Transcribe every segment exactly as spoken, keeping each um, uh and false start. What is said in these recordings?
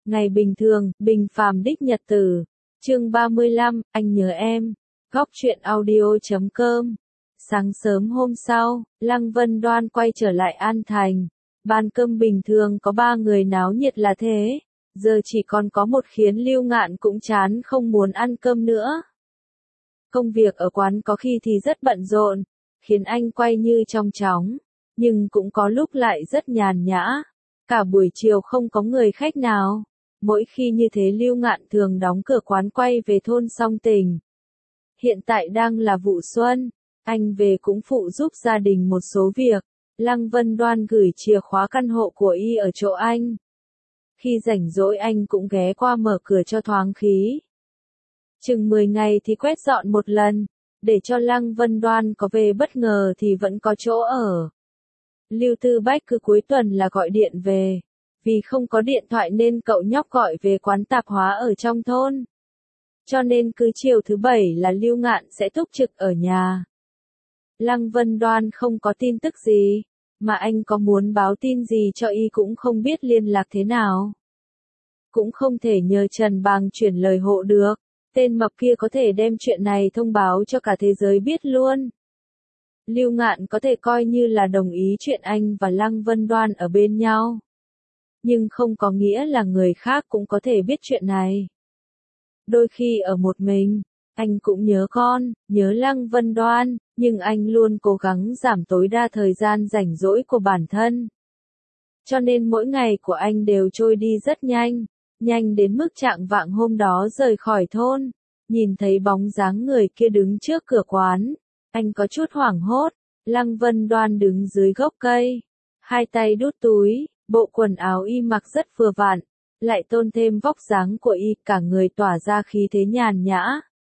Ngày bình thường, bình phàm đích nhật tử. Chương ba mươi lăm, anh nhớ em. Góc truyện audio chấm com. Sáng sớm hôm sau, Lăng Vân Đoan quay trở lại An Thành. Bàn cơm bình thường có ba người náo nhiệt là thế. Giờ chỉ còn có một khiến Lưu Ngạn cũng chán không muốn ăn cơm nữa. Công việc ở quán có khi thì rất bận rộn, khiến anh quay như trong chóng, nhưng cũng có lúc lại rất nhàn nhã. Cả buổi chiều không có người khách nào. Mỗi khi như thế Lưu Ngạn thường đóng cửa quán quay về thôn Song Tình. Hiện tại đang là vụ xuân, anh về cũng phụ giúp gia đình một số việc. Lăng Vân Đoan gửi chìa khóa căn hộ của y ở chỗ anh. Khi rảnh rỗi anh cũng ghé qua mở cửa cho thoáng khí. Chừng mười ngày thì quét dọn một lần, để cho Lăng Vân Đoan có về bất ngờ thì vẫn có chỗ ở. Lưu Tư Bách cứ cuối tuần là gọi điện về. Vì không có điện thoại nên cậu nhóc gọi về quán tạp hóa ở trong thôn. Cho nên cứ chiều thứ bảy là Lưu Ngạn sẽ túc trực ở nhà. Lăng Vân Đoan không có tin tức gì, mà anh có muốn báo tin gì cho y cũng không biết liên lạc thế nào. Cũng không thể nhờ Trần Bàng chuyển lời hộ được, tên mập kia có thể đem chuyện này thông báo cho cả thế giới biết luôn. Lưu Ngạn có thể coi như là đồng ý chuyện anh và Lăng Vân Đoan ở bên nhau. Nhưng không có nghĩa là người khác cũng có thể biết chuyện này. Đôi khi ở một mình, anh cũng nhớ con, nhớ Lăng Vân Đoan, nhưng anh luôn cố gắng giảm tối đa thời gian rảnh rỗi của bản thân. Cho nên mỗi ngày của anh đều trôi đi rất nhanh, nhanh đến mức chạng vạng hôm đó rời khỏi thôn. Nhìn thấy bóng dáng người kia đứng trước cửa quán, anh có chút hoảng hốt. Lăng Vân Đoan đứng dưới gốc cây, hai tay đút túi. Bộ quần áo y mặc rất vừa vặn, lại tôn thêm vóc dáng của y, cả người tỏa ra khí thế nhàn nhã.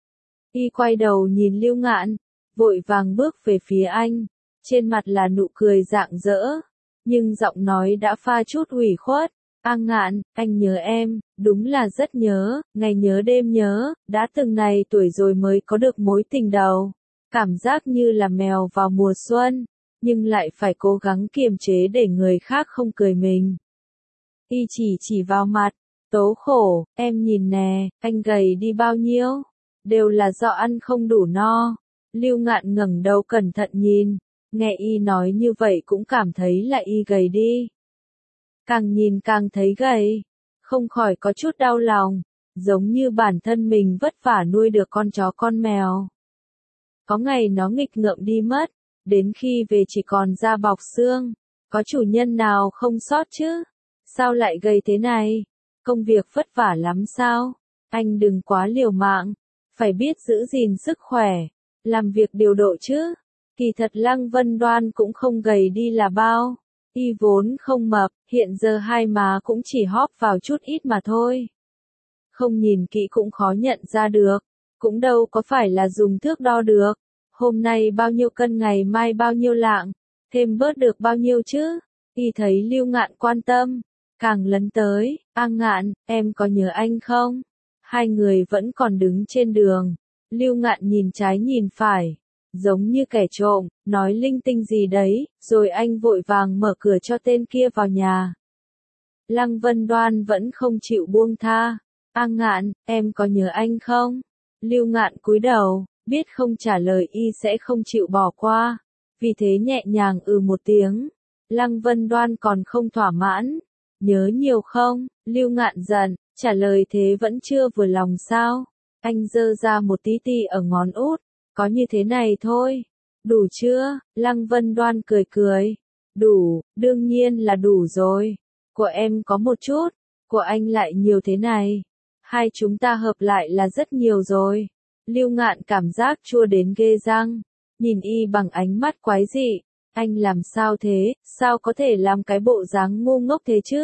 Y quay đầu nhìn Lưu Ngạn, vội vàng bước về phía anh, trên mặt là nụ cười rạng rỡ, nhưng giọng nói đã pha chút ủy khuất. A Ngạn, anh nhớ em, đúng là rất nhớ, ngày nhớ đêm nhớ, đã từng này tuổi rồi mới có được mối tình đầu. Cảm giác như là mèo vào mùa xuân. Nhưng lại phải cố gắng kiềm chế để người khác không cười mình. Y chỉ chỉ vào mặt, tố khổ, em nhìn nè, anh gầy đi bao nhiêu, đều là do ăn không đủ no. Lưu Ngạn ngẩng đầu cẩn thận nhìn, nghe y nói như vậy cũng cảm thấy là y gầy đi. Càng nhìn càng thấy gầy, không khỏi có chút đau lòng, giống như bản thân mình vất vả nuôi được con chó con mèo. Có ngày nó nghịch ngợm đi mất. Đến khi về chỉ còn da bọc xương, có chủ nhân nào không sót chứ? Sao lại gầy thế này? Công việc vất vả lắm sao? Anh đừng quá liều mạng, phải biết giữ gìn sức khỏe, làm việc điều độ chứ. Kỳ thật Lăng Vân Đoan cũng không gầy đi là bao, y vốn không mập, hiện giờ hai má cũng chỉ hóp vào chút ít mà thôi. Không nhìn kỹ cũng khó nhận ra được, cũng đâu có phải là dùng thước đo được. Hôm nay bao nhiêu cân ngày mai bao nhiêu lạng, thêm bớt được bao nhiêu chứ? Y thấy Lưu Ngạn quan tâm, càng lấn tới. A Ngạn, em có nhớ anh không? Hai người vẫn còn đứng trên đường. Lưu Ngạn nhìn trái nhìn phải, giống như kẻ trộm, nói linh tinh gì đấy, rồi anh vội vàng mở cửa cho tên kia vào nhà. Lăng Vân Đoan vẫn không chịu buông tha. A Ngạn, em có nhớ anh không? Lưu Ngạn cúi đầu. Biết không trả lời y sẽ không chịu bỏ qua, vì thế nhẹ nhàng ừ một tiếng. Lăng Vân Đoan còn không thỏa mãn. Nhớ nhiều không? Lưu Ngạn giận, trả lời thế vẫn chưa vừa lòng sao? Anh giơ ra một tí ti ở ngón út, có như thế này thôi. Đủ chưa? Lăng Vân Đoan cười cười. Đủ, đương nhiên là đủ rồi. Của em có một chút, của anh lại nhiều thế này. Hai chúng ta hợp lại là rất nhiều rồi. Lưu Ngạn cảm giác chua đến ghê răng, nhìn y bằng ánh mắt quái dị. Anh làm sao thế, sao có thể làm cái bộ dáng ngu ngốc thế chứ?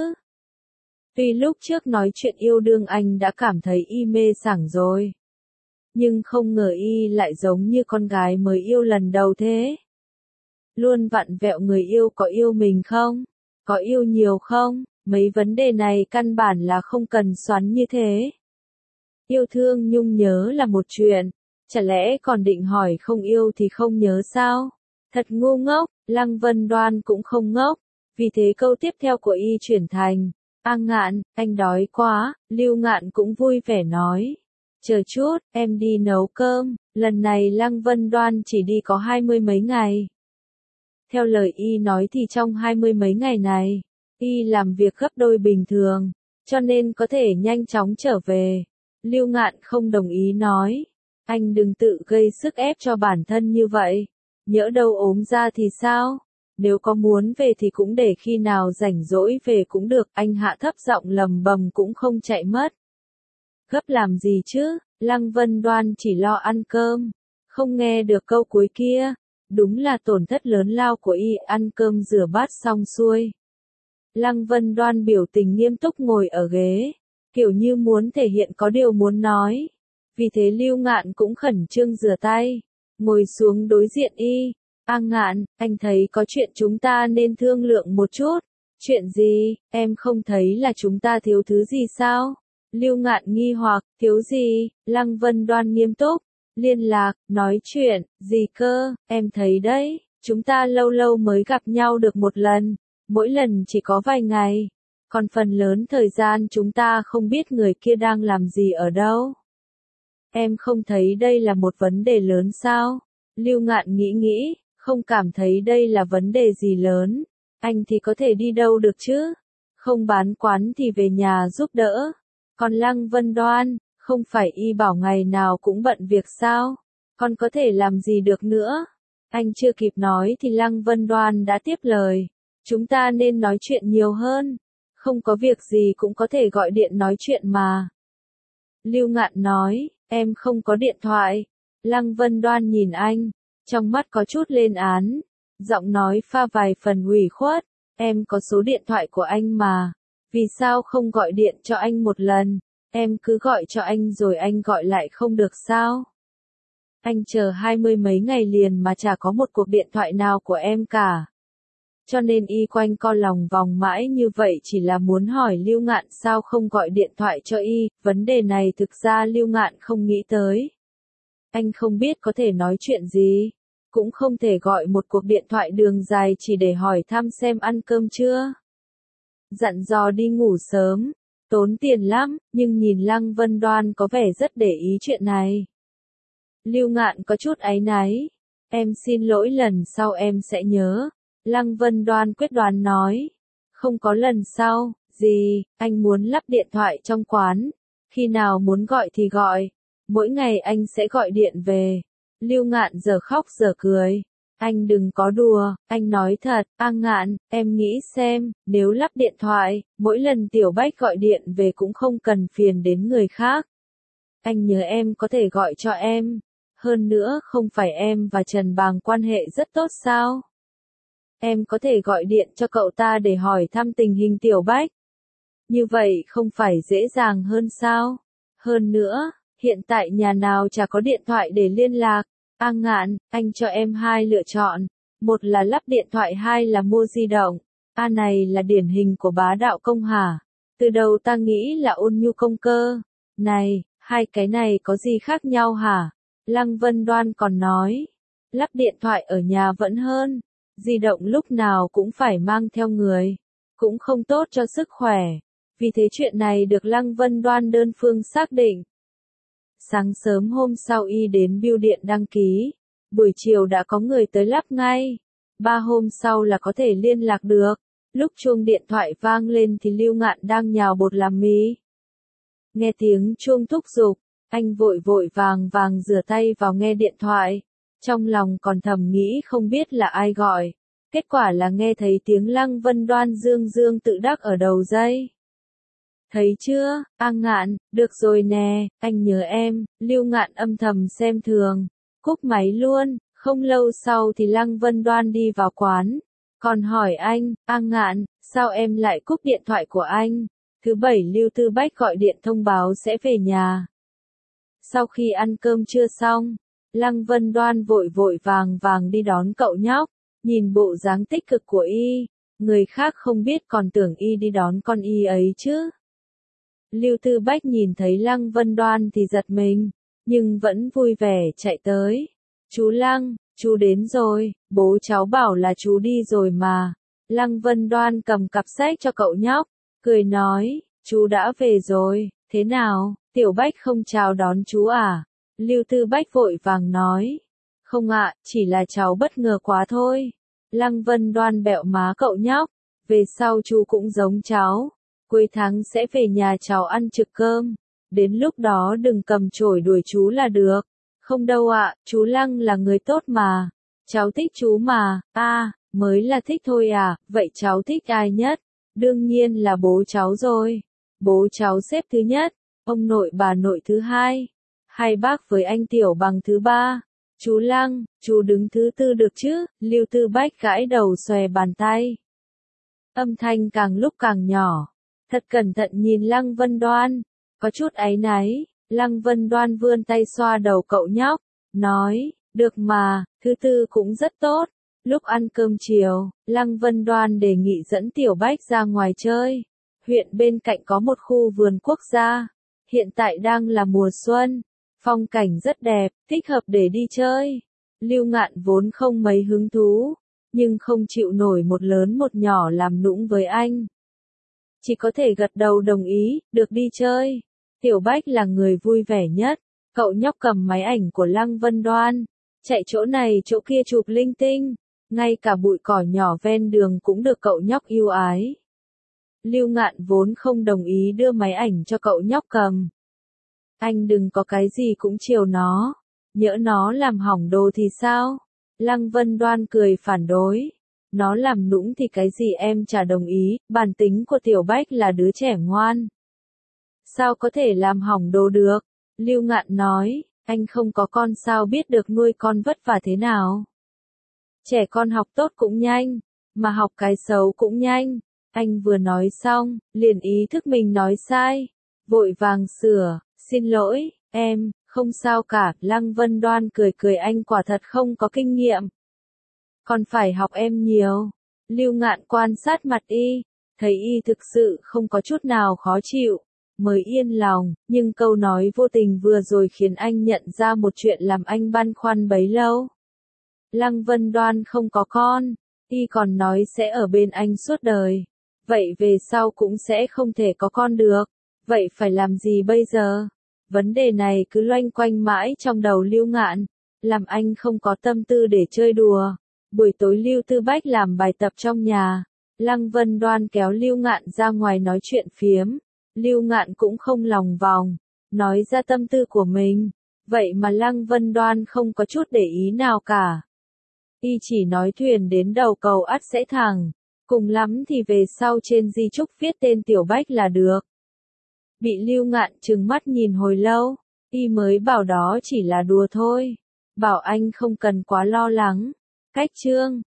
Tuy lúc trước nói chuyện yêu đương anh đã cảm thấy y mê sảng rồi. Nhưng không ngờ y lại giống như con gái mới yêu lần đầu thế. Luôn vặn vẹo người yêu có yêu mình không? Có yêu nhiều không? Mấy vấn đề này căn bản là không cần xoắn như thế. Yêu thương nhung nhớ là một chuyện, chả lẽ còn định hỏi không yêu thì không nhớ sao? Thật ngu ngốc. Lăng Vân Đoan cũng không ngốc, vì thế câu tiếp theo của y chuyển thành, A Ngạn, anh đói quá, Lưu Ngạn cũng vui vẻ nói. Chờ chút, em đi nấu cơm, lần này Lăng Vân Đoan chỉ đi có hai mươi mấy ngày. Theo lời y nói thì trong hai mươi mấy ngày này, y làm việc gấp đôi bình thường, cho nên có thể nhanh chóng trở về. Lưu Ngạn không đồng ý nói, anh đừng tự gây sức ép cho bản thân như vậy, nhỡ đâu ốm ra thì sao? Nếu có muốn về thì cũng để khi nào rảnh rỗi về cũng được, anh hạ thấp giọng lầm bầm cũng không chạy mất. Gấp làm gì chứ, Lăng Vân Đoan chỉ lo ăn cơm, không nghe được câu cuối kia, đúng là tổn thất lớn lao của y. Ăn cơm rửa bát xong xuôi. Lăng Vân Đoan biểu tình nghiêm túc ngồi ở ghế, kiểu như muốn thể hiện có điều muốn nói. Vì thế Lưu Ngạn cũng khẩn trương rửa tay, ngồi xuống đối diện y. A Ngạn, anh thấy có chuyện chúng ta nên thương lượng một chút. Chuyện gì, em không thấy là chúng ta thiếu thứ gì sao? Lưu Ngạn nghi hoặc, thiếu gì? Lăng Vân Đoan nghiêm túc, liên lạc, nói chuyện, gì cơ, em thấy đấy, chúng ta lâu lâu mới gặp nhau được một lần, mỗi lần chỉ có vài ngày, còn phần lớn thời gian chúng ta không biết người kia đang làm gì ở đâu. Em không thấy đây là một vấn đề lớn sao? Lưu Ngạn nghĩ nghĩ, không cảm thấy đây là vấn đề gì lớn, anh thì có thể đi đâu được chứ? Không bán quán thì về nhà giúp đỡ. Còn Lăng Vân Đoan, không phải y bảo ngày nào cũng bận việc sao? Còn có thể làm gì được nữa? Anh chưa kịp nói thì Lăng Vân Đoan đã tiếp lời. Chúng ta nên nói chuyện nhiều hơn. Không có việc gì cũng có thể gọi điện nói chuyện mà. Lưu Ngạn nói, em không có điện thoại. Lăng Vân Đoan nhìn anh, trong mắt có chút lên án. Giọng nói pha vài phần ủy khuất. Em có số điện thoại của anh mà. Vì sao không gọi điện cho anh một lần? Em cứ gọi cho anh rồi anh gọi lại không được sao? Anh chờ hai mươi mấy ngày liền mà chả có một cuộc điện thoại nào của em cả. Cho nên y quanh co lòng vòng mãi như vậy chỉ là muốn hỏi Lưu Ngạn sao không gọi điện thoại cho y. Vấn đề này thực ra Lưu Ngạn không nghĩ tới. Anh không biết có thể nói chuyện gì. Cũng không thể gọi một cuộc điện thoại đường dài chỉ để hỏi thăm xem ăn cơm chưa. Dặn dò đi ngủ sớm, tốn tiền lắm, nhưng nhìn Lăng Vân Đoan có vẻ rất để ý chuyện này. Lưu Ngạn có chút áy náy, em xin lỗi lần sau em sẽ nhớ. Lăng Vân Đoan quyết đoán nói, không có lần sau, gì, anh muốn lắp điện thoại trong quán, khi nào muốn gọi thì gọi, mỗi ngày anh sẽ gọi điện về. Lưu Ngạn giờ khóc giờ cười. Anh đừng có đùa, anh nói thật. A Ngạn, em nghĩ xem, nếu lắp điện thoại, mỗi lần Tiểu Bách gọi điện về cũng không cần phiền đến người khác. Anh nhớ em có thể gọi cho em. Hơn nữa không phải em và Trần Bàng quan hệ rất tốt sao? Em có thể gọi điện cho cậu ta để hỏi thăm tình hình Tiểu Bách. Như vậy không phải dễ dàng hơn sao? Hơn nữa, hiện tại nhà nào chả có điện thoại để liên lạc. A Ngạn, anh cho em hai lựa chọn, một là lắp điện thoại, hai là mua di động. A này là điển hình của bá đạo công hả? Từ đầu ta nghĩ là ôn nhu công cơ. Này, hai cái này có gì khác nhau hả? Lăng Vân Đoan còn nói, lắp điện thoại ở nhà vẫn hơn, di động lúc nào cũng phải mang theo người, cũng không tốt cho sức khỏe. Vì thế chuyện này được Lăng Vân Đoan đơn phương xác định. Sáng sớm hôm sau y đến bưu điện đăng ký, buổi chiều đã có người tới lắp ngay, ba hôm sau là có thể liên lạc được. Lúc chuông điện thoại vang lên thì Lưu Ngạn đang nhào bột làm mì. Nghe tiếng chuông thúc giục, anh vội vội vàng vàng rửa tay vào nghe điện thoại, trong lòng còn thầm nghĩ không biết là ai gọi, kết quả là nghe thấy tiếng Lăng Vân Đoan dương dương tự đắc ở đầu dây. Thấy chưa, A Ngạn, được rồi nè, anh nhớ em. Lưu Ngạn âm thầm xem thường, cúp máy luôn. Không lâu sau thì Lăng Vân Đoan đi vào quán, còn hỏi anh, A Ngạn, sao em lại cúp điện thoại của anh? Thứ bảy Lưu Tư Bách gọi điện thông báo sẽ về nhà. Sau khi ăn cơm trưa xong, Lăng Vân Đoan vội vội vàng vàng đi đón cậu nhóc, nhìn bộ dáng tích cực của y, người khác không biết còn tưởng y đi đón con y ấy chứ. Lưu Tư Bách nhìn thấy Lăng Vân Đoan thì giật mình, nhưng vẫn vui vẻ chạy tới. Chú Lăng, chú đến rồi, bố cháu bảo là chú đi rồi mà. Lăng Vân Đoan cầm cặp sách cho cậu nhóc, cười nói, chú đã về rồi, thế nào, Tiểu Bách không chào đón chú à? Lưu Tư Bách vội vàng nói, không ạ, chỉ là cháu bất ngờ quá thôi. Lăng Vân Đoan bẹo má cậu nhóc, về sau chú cũng giống cháu, cuối tháng sẽ về nhà cháu ăn trực cơm, đến lúc đó đừng cầm chổi đuổi chú là được. Không đâu ạ, chú Lăng là người tốt mà, cháu thích chú mà. A, mới là thích thôi à, vậy cháu thích ai nhất? Đương nhiên là bố cháu rồi, bố cháu xếp thứ nhất, ông nội bà nội thứ hai, hai bác với anh Tiểu Bằng thứ ba. Chú Lăng, chú đứng thứ tư được chứ? Lưu Tư Bách gãi đầu xòe bàn tay. Âm thanh càng lúc càng nhỏ. Thật cẩn thận nhìn Lăng Vân Đoan. Có chút áy náy, Lăng Vân Đoan vươn tay xoa đầu cậu nhóc. Nói, được mà, thứ tư cũng rất tốt. Lúc ăn cơm chiều, Lăng Vân Đoan đề nghị dẫn Tiểu Bách ra ngoài chơi. Huyện bên cạnh có một khu vườn quốc gia. Hiện tại đang là mùa xuân. Phong cảnh rất đẹp, thích hợp để đi chơi. Lưu Ngạn vốn không mấy hứng thú, nhưng không chịu nổi một lớn một nhỏ làm nũng với anh. Chỉ có thể gật đầu đồng ý, được đi chơi. Tiểu Bách là người vui vẻ nhất, cậu nhóc cầm máy ảnh của Lăng Vân Đoan, chạy chỗ này chỗ kia chụp linh tinh, ngay cả bụi cỏ nhỏ ven đường cũng được cậu nhóc yêu ái. Lưu Ngạn vốn không đồng ý đưa máy ảnh cho cậu nhóc cầm. Anh đừng có cái gì cũng chiều nó, nhỡ nó làm hỏng đồ thì sao? Lăng Vân Đoan cười phản đối. Nó làm nũng thì cái gì em chả đồng ý, bản tính của Tiểu Bách là đứa trẻ ngoan. Sao có thể làm hỏng đồ được? Lưu Ngạn nói, anh không có con sao biết được nuôi con vất vả thế nào? Trẻ con học tốt cũng nhanh, mà học cái xấu cũng nhanh. Anh vừa nói xong, liền ý thức mình nói sai, vội vàng sửa. Xin lỗi, em, không sao cả, Lăng Vân Đoan cười cười anh quả thật không có kinh nghiệm. Còn phải học em nhiều. Lưu Ngạn quan sát mặt y, thấy y thực sự không có chút nào khó chịu, mới yên lòng, nhưng câu nói vô tình vừa rồi khiến anh nhận ra một chuyện làm anh băn khoăn bấy lâu. Lăng Vân Đoan không có con, y còn nói sẽ ở bên anh suốt đời. Vậy về sau cũng sẽ không thể có con được. Vậy phải làm gì bây giờ? Vấn đề này cứ loanh quanh mãi trong đầu Lưu Ngạn, làm anh không có tâm tư để chơi đùa. Buổi tối Lưu Tư Bách làm bài tập trong nhà, Lăng Vân Đoan kéo Lưu Ngạn ra ngoài nói chuyện phiếm. Lưu Ngạn cũng không lòng vòng, nói ra tâm tư của mình. Vậy mà Lăng Vân Đoan không có chút để ý nào cả. Y chỉ nói thuyền đến đầu cầu ắt sẽ thẳng, cùng lắm thì về sau trên di chúc viết tên Tiểu Bách là được. Bị Lưu Ngạn trừng mắt nhìn hồi lâu, y mới bảo đó chỉ là đùa thôi, bảo anh không cần quá lo lắng. Cách chương